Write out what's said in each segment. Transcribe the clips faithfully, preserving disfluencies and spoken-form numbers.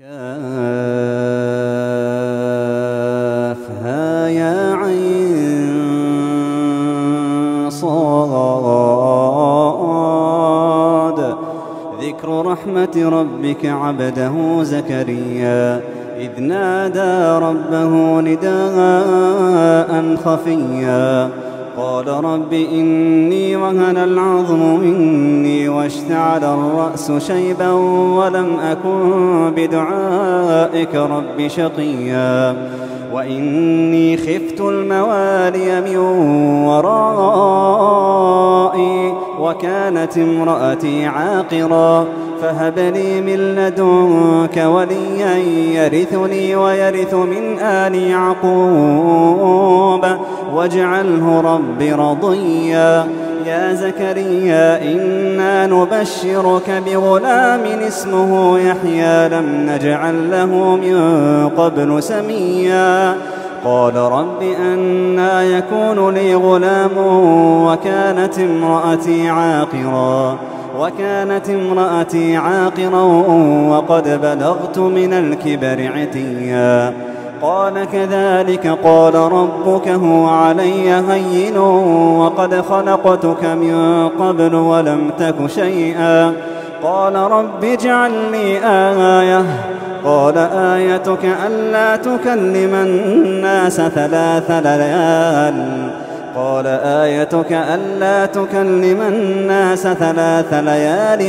كافها يا عين صاد. ذكر رحمة ربك عبده زكريا إذ نادى ربه نداء خفيا قال رب إني وهن العظم مني واشتعل الرأس شيبا ولم أكن بدعائك رب شقيا وإني خفت الموالي من ورائي وكانت امرأتي عاقرا فهب لي من لدنك وليا يرثني ويرث من آل يعقوب واجعله رب رضيا. يا زكريا إنا نبشرك بغلام اسمه يحيى لم نجعل له من قبل سميا قال رب أنى يكون لي غلام وكانت امرأتي عاقرا وكانت امرأتي عاقرا وقد بلغت من الكبر عتيا قال كذلك قال ربك هو علي هين وقد خلقتك من قبل ولم تك شيئا قال رب اجعل لي آية قال آيتك ألا تكلم الناس ثلاث ليال قال آيتك ألا تكلم الناس ثلاث ليال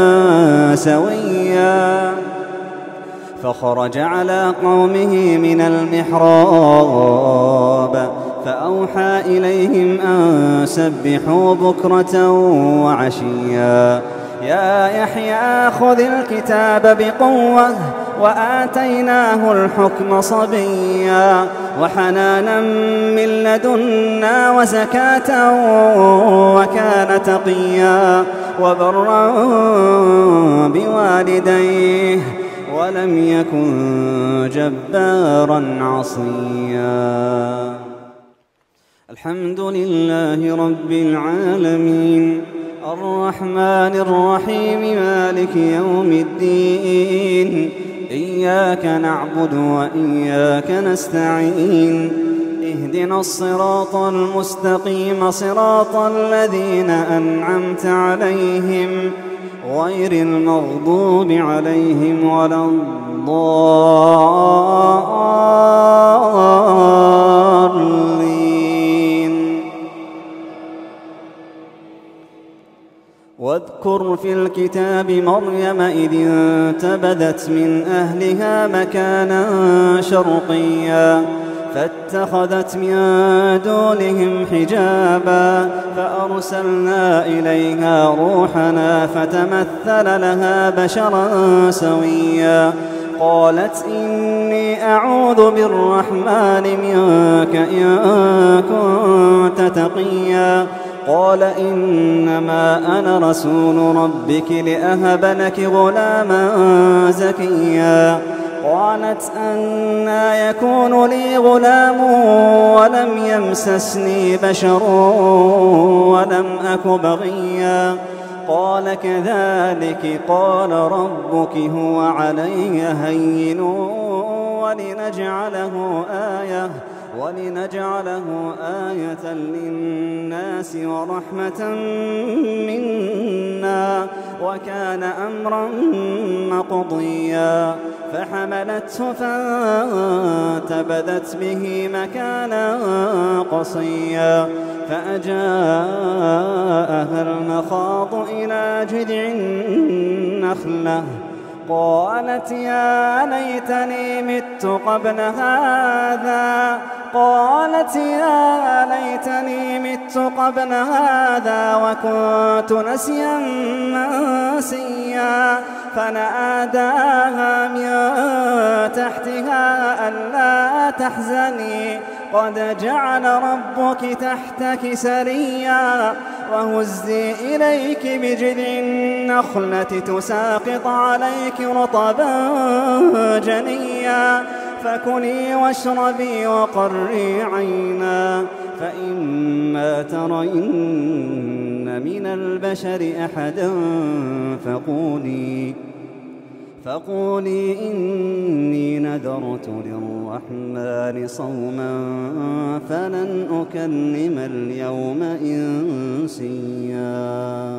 سويا فخرج على قومه من المحراب فأوحى إليهم أن سبحوا بكرة وعشيا يا يحيى خذ الكتاب بقوة وآتيناه الحكم صبيا وحنانا من لدنا وزكاة وكان تقيا وبرا بوالديه ولم يكن جبارا عصيا. الحمد لله رب العالمين الرحمن الرحيم مالك يوم الدين إياك نعبد وإياك نستعين اهدنا الصراط المستقيم صراط الذين أنعمت عليهم غير المغضوب عليهم ولا الضالين. واذكر في الكتاب مريم إذ انتبذت من أهلها مكانا شرقيا فاتخذت من دونهم حجابا فأرسلنا إليها روحنا فتمثل لها بشرا سويا قالت إني أعوذ بالرحمن منك إن كنت تقيا قال إنما أنا رسول ربك لأهب لك غلاما زكيا قالت أنى يكون لي غلام ولم يمسسني بشر ولم أك بغيا قال كذلك قال ربك هو علي هين ولنجعله آية ولنجعله آية للناس ورحمة منا وكان أمرا مقضيا فحملته فانتبذت به مكانا قصيا فأجاءها المخاض إلى جذع النخلة قالت يا ليتني مت قبل هذا قالت يا ليتني مت قبل هذا وكنت نسيا منسيا فناداها من تحتها ألا تحزني قد جعل ربك تحتك سريا وهزي إليك بجذع النخلة تساقط عليك رطبا جنيا فكلي واشربي وقري عينا فإما ترين من البشر أحدا فقولي فقولي إني نذرت للرحمن صوما فلن أكلم اليوم إنسيا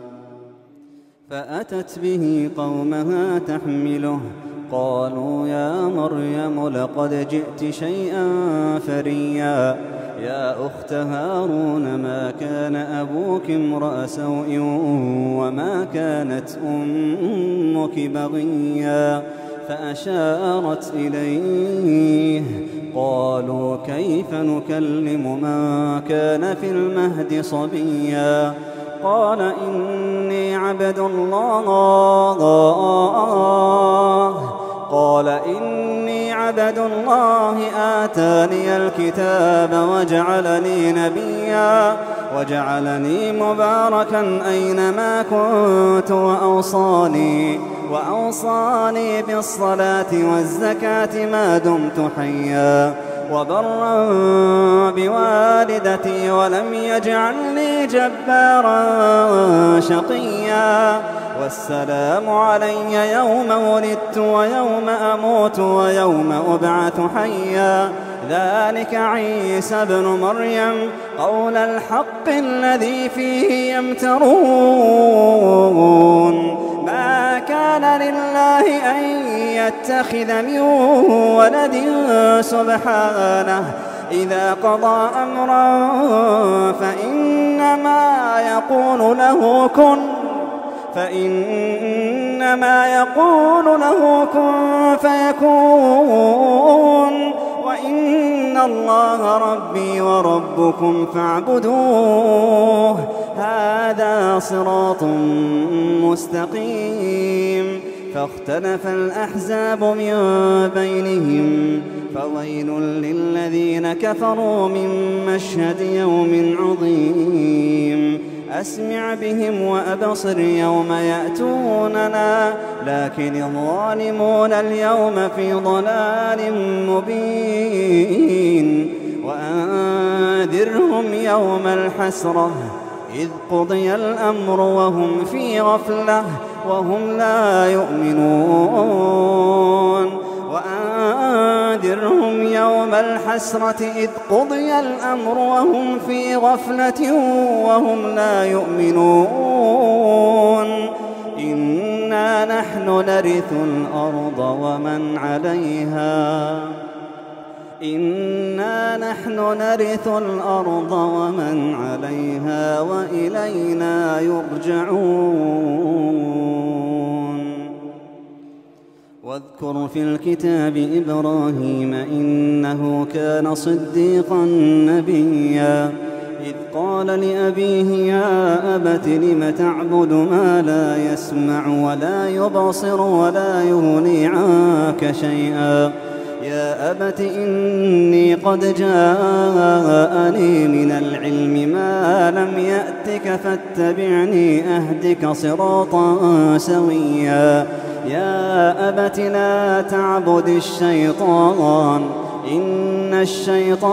فأتت به قومها تحمله قالوا يا مريم لقد جئت شيئا فريا يا أخت هارون ما كان أبوك امرأ سوء وما كانت أمك بغيا فأشارت إليه قالوا كيف نكلم من كان في المهد صبيا قال إني عبد الله قال إني عبد الله آتاني الكتاب وجعلني نبيا وجعلني مباركا أينما كنت وأوصاني وأوصاني بالصلاة والزكاة ما دمت حيا وبرا بوالدتي ولم يجعلني جبارا شقيا والسلام علي يوم ولدت ويوم أموت ويوم أبعث حيا ذلك عيسى ابن مريم قول الحق الذي فيه يمترون ما كان لله أن يتخذ من ولد سبحانه إذا قضى أمرا فإنما يقول له كن فإنما يقول له كن فيكون وإن الله ربي وربكم فاعبدوه هذا صراط مستقيم فاختلف الأحزاب من بينهم فويل للذين كفروا من مشهد يوم عظيم أسمع بهم وأبصر يوم يأتوننا لكن الظالمون اليوم في ضلال مبين وأنذرهم يوم الحسرة إذ قضي الأمر وهم في غفلة وهم لا يؤمنون وأنذرهم يوم الحسرة إذ قضي الأمر وهم في غفلة وهم لا يؤمنون إنا نحن نرث الأرض ومن عليها إنا نحن نرث الأرض ومن عليها وإلينا يرجعون واذكر في الكتاب إبراهيم إنه كان صديقا نبيا إذ قال لأبيه يا أبت لم تعبد ما لا يسمع ولا يبصر ولا يغني عنك شيئا يا أبت إني قد جاءني من العلم ما لم يأتك فاتبعني أهدك صراطا سويا يا أبت لا تعبد الشيطان إن الشيطان